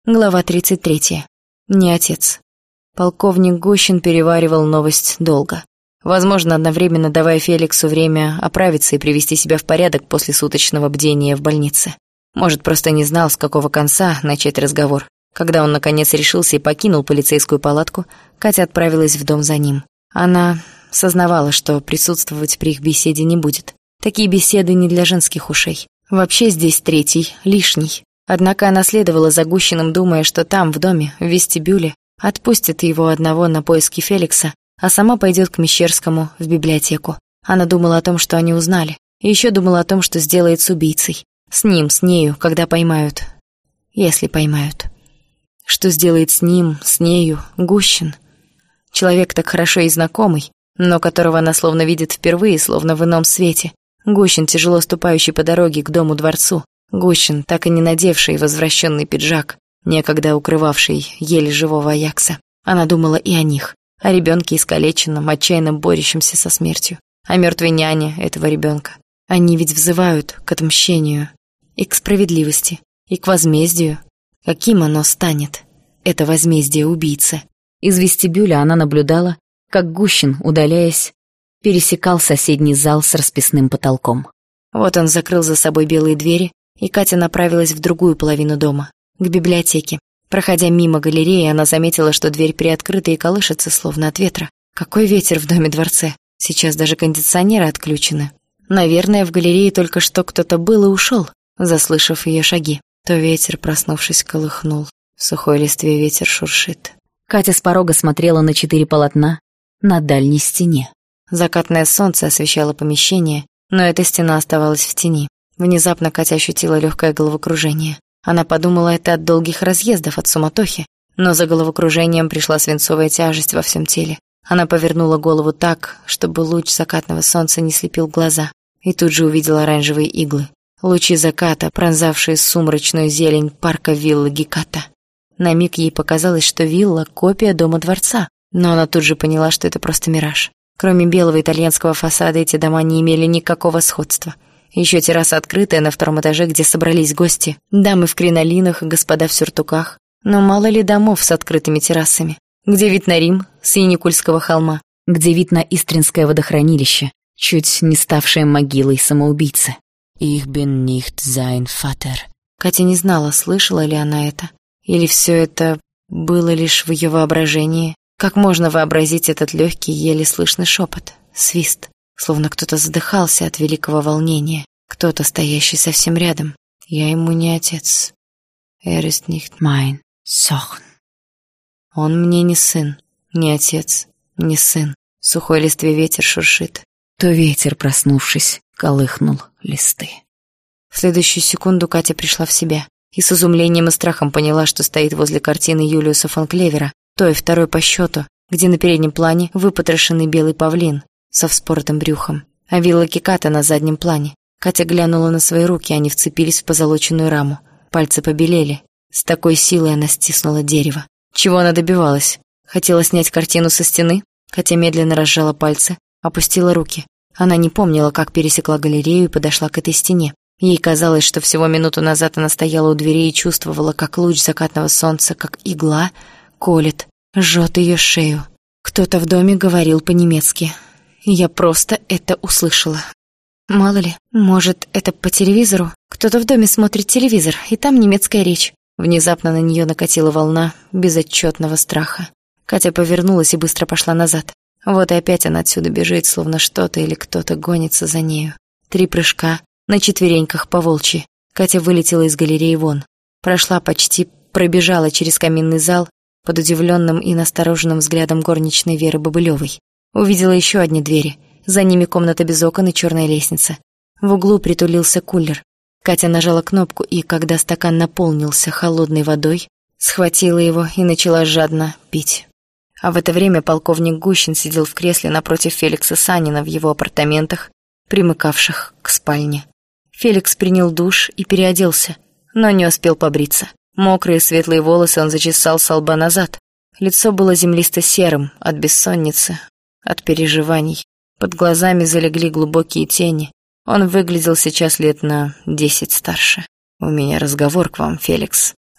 Глава 33. Не отец. Полковник Гущин переваривал новость долго. Возможно, одновременно давая Феликсу время оправиться и привести себя в порядок после суточного бдения в больнице. Может, просто не знал, с какого конца начать разговор. Когда он, наконец, решился и покинул полицейскую палатку, Катя отправилась в дом за ним. Она сознавала, что присутствовать при их беседе не будет. Такие беседы не для женских ушей. Вообще здесь третий, лишний. Однако она следовала за Гущиным, думая, что там, в доме, в вестибюле, отпустит его одного на поиски Феликса, а сама пойдет к Мещерскому в библиотеку. Она думала о том, что они узнали, и еще думала о том, что сделает с убийцей. С ним, с нею, когда поймают. Если поймают. Что сделает с ним, с нею, Гущин? Человек так хорошо и знакомый, но которого она словно видит впервые, словно в ином свете. Гущин, тяжело ступающий по дороге к дому-дворцу. Гущин, так и не надевший возвращенный пиджак, некогда укрывавший еле живого Аякса. Она думала и о них, о ребенке искалеченном, отчаянно борющемся со смертью, о мертвой няне этого ребенка. Они ведь взывают к отмщению, и к справедливости, и к возмездию. Каким оно станет, это возмездие убийцы? Из вестибюля она наблюдала, как Гущин, удаляясь, пересекал соседний зал с расписным потолком. Вот он закрыл за собой белые двери, и Катя направилась в другую половину дома, к библиотеке. Проходя мимо галереи, она заметила, что дверь приоткрыта и колышется, словно от ветра. Какой ветер в доме-дворце? Сейчас даже кондиционеры отключены. Наверное, в галерее только что кто-то был и ушел, заслышав ее шаги. То ветер, проснувшись, колыхнул. В сухой листве ветер шуршит. Катя с порога смотрела на 4 полотна на дальней стене. Закатное солнце освещало помещение, но эта стена оставалась в тени. Внезапно Катя ощутила легкое головокружение. Она подумала, это от долгих разъездов, от суматохи. Но за головокружением пришла свинцовая тяжесть во всем теле. Она повернула голову так, чтобы луч закатного солнца не слепил глаза. И тут же увидела оранжевые иглы. Лучи заката, пронзавшие сумрачную зелень парка виллы Геката. На миг ей показалось, что вилла — копия дома-дворца. Но она тут же поняла, что это просто мираж. Кроме белого итальянского фасада эти дома не имели никакого сходства. Еще терраса открытая на 2-м этаже, где собрались гости. Дамы в кринолинах и господа в сюртуках. Но мало ли домов с открытыми террасами. Где вид на Рим с Яникульского холма. Где вид на Истринское водохранилище, чуть не ставшее могилой самоубийцы. «Ich bin nicht sein Vater». Катя не знала, слышала ли она это. Или все это было лишь в ее воображении. Как можно вообразить этот легкий, еле слышный шепот, свист? Словно кто-то задыхался от великого волнения, кто-то, стоящий совсем рядом. Я ему не отец. ist nicht mein Sohn. Он мне не сын, не отец, не сын. В сухой листве ветер шуршит. То ветер, проснувшись, колыхнул листы. В следующую секунду Катя пришла в себя и с изумлением и страхом поняла, что стоит возле картины Юлиуса фон Клевера, той, второй по счету, где на переднем плане выпотрошенный белый павлин со вспоротым брюхом, а вилла Геката на заднем плане. Катя глянула на свои руки, они вцепились в позолоченную раму. Пальцы побелели. С такой силой она стиснула дерево. Чего она добивалась? Хотела снять картину со стены? Катя медленно разжала пальцы, опустила руки. Она не помнила, как пересекла галерею и подошла к этой стене. Ей казалось, что всего минуту назад она стояла у дверей и чувствовала, как луч закатного солнца, как игла, колет, жжет ее шею. Кто-то в доме говорил по-немецки. Я просто это услышала. Мало ли, может, это по телевизору? Кто-то в доме смотрит телевизор, и там немецкая речь. Внезапно на нее накатила волна безотчетного страха. Катя повернулась и быстро пошла назад. Вот и опять она отсюда бежит, словно что-то или кто-то гонится за нею. 3 прыжка, на четвереньках по-волчьи. Катя вылетела из галереи вон. Прошла почти, пробежала через каминный зал под удивленным и настороженным взглядом горничной Веры Бобылевой. Увидела еще одни двери. За ними комната без окон и черная лестница. В углу притулился кулер. Катя нажала кнопку, и, когда стакан наполнился холодной водой, схватила его и начала жадно пить. А в это время полковник Гущин сидел в кресле напротив Феликса Санина в его апартаментах, примыкавших к спальне. Феликс принял душ и переоделся, но не успел побриться. Мокрые светлые волосы он зачесал со лба назад. Лицо было землисто-серым от бессонницы, от переживаний. Под глазами залегли глубокие тени. Он выглядел сейчас лет на 10 старше. «У меня разговор к вам, Феликс».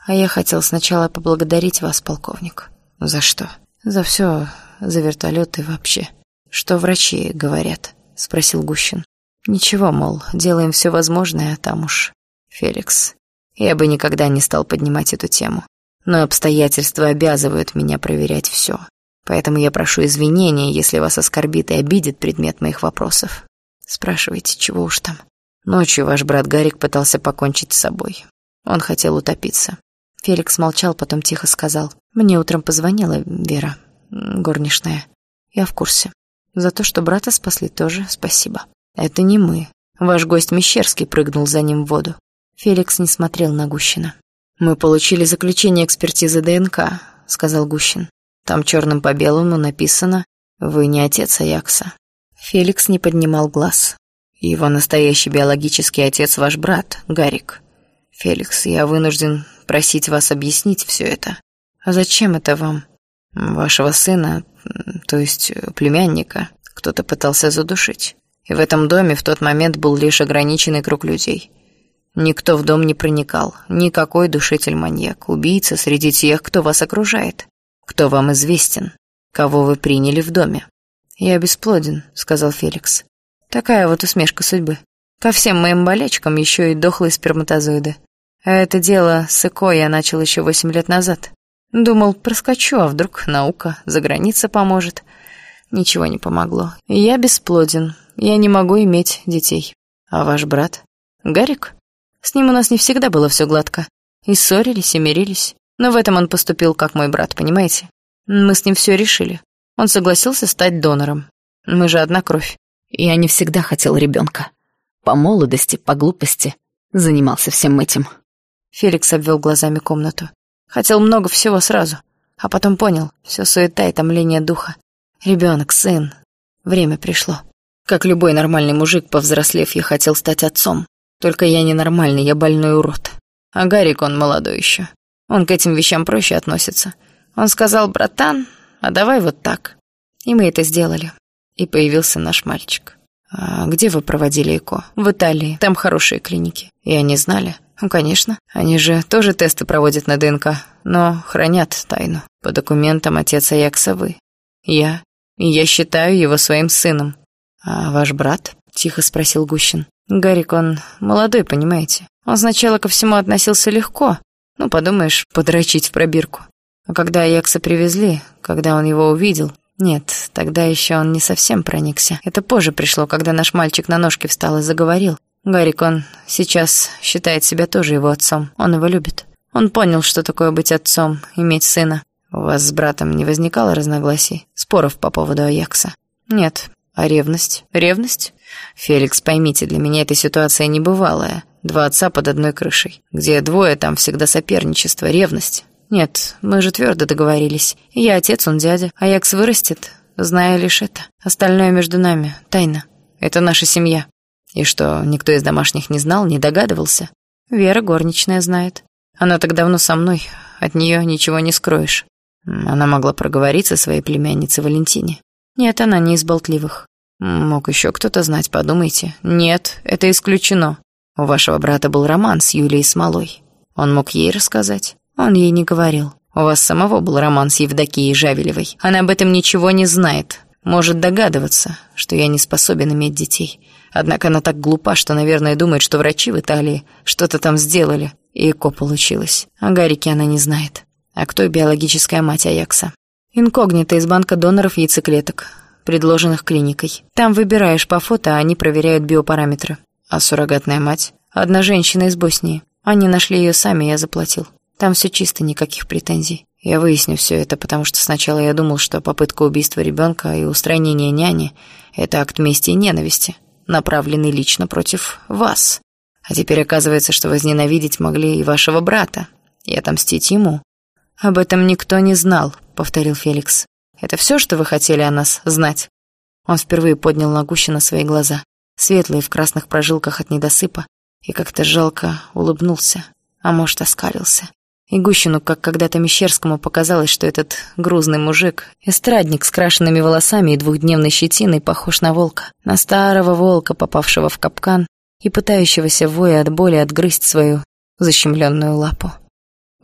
А я хотел сначала поблагодарить вас, полковник. За что? За все, за вертолет и вообще. Что врачи говорят? Спросил Гущин. Ничего, мол, делаем все возможное, а там уж... Феликс, я бы никогда не стал поднимать эту тему. Но обстоятельства обязывают меня проверять все. Поэтому я прошу извинения, если вас оскорбит и обидит предмет моих вопросов. Спрашивайте, чего уж там. Ночью ваш брат Гарик пытался покончить с собой. Он хотел утопиться. Феликс молчал, потом тихо сказал. Мне утром позвонила Вера, горничная. Я в курсе. За то, что брата спасли, тоже спасибо. Это не мы. Ваш гость Мещерский прыгнул за ним в воду. Феликс не смотрел на Гущина. «Мы получили заключение экспертизы ДНК», — сказал Гущин. «Там черным по белому написано: вы не отец Аякса». Феликс не поднимал глаз. «Его настоящий биологический отец ваш брат, Гарик. Феликс, я вынужден просить вас объяснить все это». «А зачем это вам?» «Вашего сына, то есть племянника, кто-то пытался задушить. И в этом доме в тот момент был лишь ограниченный круг людей. Никто в дом не проникал, никакой душитель-маньяк, убийца среди тех, кто вас окружает, кто вам известен, кого вы приняли в доме». «Я бесплоден», — сказал Феликс. «Такая вот усмешка судьбы. Ко всем моим болячкам еще и дохлые сперматозоиды. А это дело с ЭКО я начал еще 8 лет назад. Думал, проскочу, а вдруг наука за границей поможет. Ничего не помогло. Я бесплоден, я не могу иметь детей. А ваш брат? Гарик? С ним у нас не всегда было все гладко. И ссорились, и мирились. Но в этом он поступил как мой брат, понимаете? Мы с ним все решили. Он согласился стать донором. Мы же одна кровь. Я не всегда хотел ребенка. По молодости, по глупости занимался всем этим». Феликс обвел глазами комнату. Хотел много всего сразу. А потом понял, все суета и томление духа. Ребенок, сын. Время пришло. Как любой нормальный мужик, повзрослев, я хотел стать отцом. Только я ненормальный, я больной урод. А Гарик, он молодой еще. Он к этим вещам проще относится. Он сказал: братан, а давай вот так. И мы это сделали. И появился наш мальчик. А где вы проводили ЭКО? В Италии. Там хорошие клиники. И они знали? Ну, конечно. Они же тоже тесты проводят на ДНК, но хранят тайну. По документам отец Аякса вы. Я. И я считаю его своим сыном. А ваш брат? Тихо спросил Гущин. Гарик, он молодой, понимаете. Он сначала ко всему относился легко. Ну, подумаешь, подрочить в пробирку. А когда Аякса привезли, когда он его увидел... Нет, тогда еще он не совсем проникся. Это позже пришло, когда наш мальчик на ножки встал и заговорил. Гарик, он сейчас считает себя тоже его отцом. Он его любит. Он понял, что такое быть отцом, иметь сына. У вас с братом не возникало разногласий, споров по поводу Аякса? Нет. А ревность? Ревность? Феликс, поймите, для меня эта ситуация небывалая. Два отца под одной крышей. Где двое, там всегда соперничество, ревность. Нет, мы же твердо договорились. Я отец, он дядя. Аякс вырастет, зная лишь это. Остальное между нами, тайна. Это наша семья. И что, никто из домашних не знал, не догадывался? Вера горничная знает. Она так давно со мной, от нее ничего не скроешь. Она могла проговориться своей племяннице Валентине. Нет, она не из болтливых. Мог еще кто-то знать, подумайте. Нет, это исключено. У вашего брата был роман с Юлией Смолой. Он мог ей рассказать. Он ей не говорил. У вас самого был роман с Евдокией Жавелевой. Она об этом ничего не знает. Может догадываться, что я не способен иметь детей. Однако она так глупа, что, наверное, думает, что врачи в Италии что-то там сделали, и ЭКО получилось. О Гарике она не знает. А кто биологическая мать Аякса? Инкогнито из банка доноров яйцеклеток, предложенных клиникой. Там выбираешь по фото, а они проверяют биопараметры. А суррогатная мать? Одна женщина из Боснии. Они нашли ее сами, я заплатил. Там все чисто, никаких претензий. Я выясню все это, потому что сначала я думал, что попытка убийства ребенка и устранения няни — это акт мести и ненависти, направленный лично против вас. А теперь оказывается, что возненавидеть могли и вашего брата, и отомстить ему. «Об этом никто не знал», — повторил Феликс. «Это все, что вы хотели о нас знать?» Он впервые поднял на Гущина свои глаза, светлые в красных прожилках от недосыпа, и как-то жалко улыбнулся, а может, оскалился. И Гущину, как когда-то Мещерскому, показалось, что этот грузный мужик, эстрадник с крашенными волосами и двухдневной щетиной, похож на волка, на старого волка, попавшего в капкан и пытающегося, воя от боли, отгрызть свою защемленную лапу.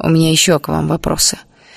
У меня еще к вам вопросы.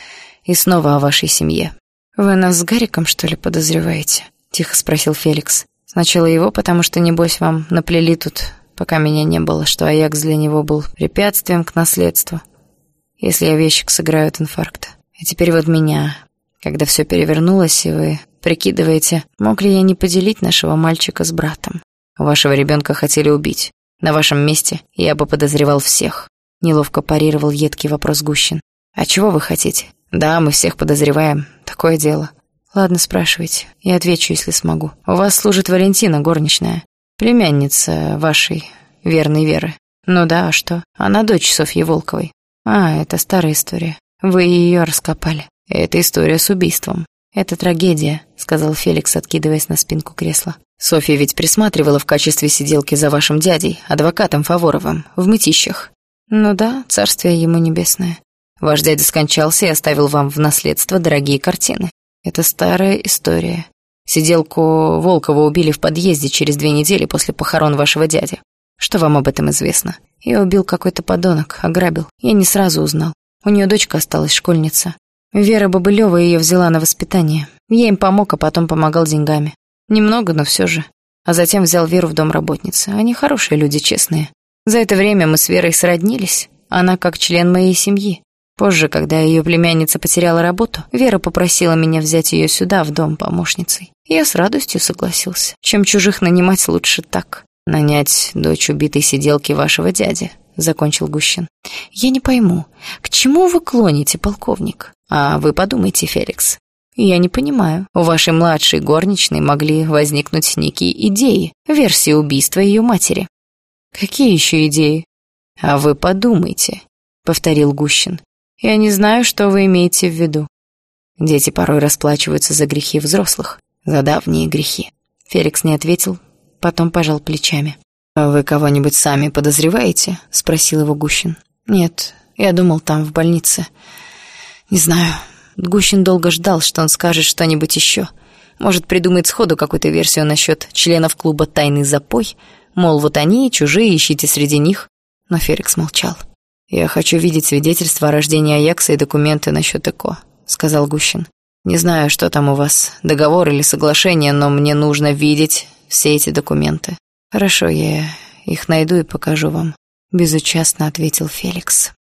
И снова о вашей семье». «Вы нас с Гариком, что ли, подозреваете?» — тихо спросил Феликс. «Сначала его, потому что, небось, вам наплели тут, пока меня не было, что Аякс для него был препятствием к наследству, если овещик сыграют инфаркт. А теперь вот меня, когда все перевернулось, и вы прикидываете, мог ли я не поделить нашего мальчика с братом. Вашего ребенка хотели убить. На вашем месте я бы подозревал всех». Неловко парировал едкий вопрос Гущин. «А чего вы хотите? Да, мы всех подозреваем. Такое дело». «Ладно, спрашивайте. Я отвечу, если смогу. У вас служит Валентина, горничная. Племянница вашей верной Веры». «Ну да, а что? Она дочь Софьи Волковой». «А, это старая история. Вы ее раскопали». «Это история с убийством». «Это трагедия», — сказал Феликс, откидываясь на спинку кресла. «Софья ведь присматривала в качестве сиделки за вашим дядей, адвокатом Фаворовым, в Мытищах». «Ну да, царствие ему небесное». «Ваш дядя скончался и оставил вам в наследство дорогие картины». «Это старая история. Сиделку Волкова убили в подъезде через 2 недели после похорон вашего дяди. Что вам об этом известно?» «Ее убил какой-то подонок, ограбил. Я не сразу узнал. У нее дочка осталась, школьница. Вера Бобылева ее взяла на воспитание. Я им помог, а потом помогал деньгами. Немного, но все же. А затем взял Веру в домработницы. Они хорошие люди, честные. За это время мы с Верой сроднились. Она как член моей семьи. Позже, когда ее племянница потеряла работу, Вера попросила меня взять ее сюда, в дом, помощницей. Я с радостью согласился. Чем чужих нанимать, лучше так. «Нанять дочь убитой сиделки вашего дяди», — закончил Гущин. «Я не пойму, к чему вы клоните, полковник?» «А вы подумайте, Феликс. Я не понимаю. У вашей младшей горничной могли возникнуть некие идеи, версии убийства ее матери». «Какие еще идеи?» «А вы подумайте», — повторил Гущин. «Я не знаю, что вы имеете в виду». Дети порой расплачиваются за грехи взрослых, за давние грехи. Феликс не ответил, потом пожал плечами. «А вы кого-нибудь сами подозреваете?» — спросил его Гущин. «Нет, я думал, там, в больнице. Не знаю». Гущин долго ждал, что он скажет что-нибудь еще. Может, придумает сходу какую-то версию насчет членов клуба «Тайный запой», мол, вот они, чужие, ищите среди них. Но Феликс молчал. «Я хочу видеть свидетельство о рождении Аякса и документы насчет ЭКО», — сказал Гущин. «Не знаю, что там у вас, договор или соглашение, но мне нужно видеть все эти документы». «Хорошо, я их найду и покажу вам», — безучастно ответил Феликс.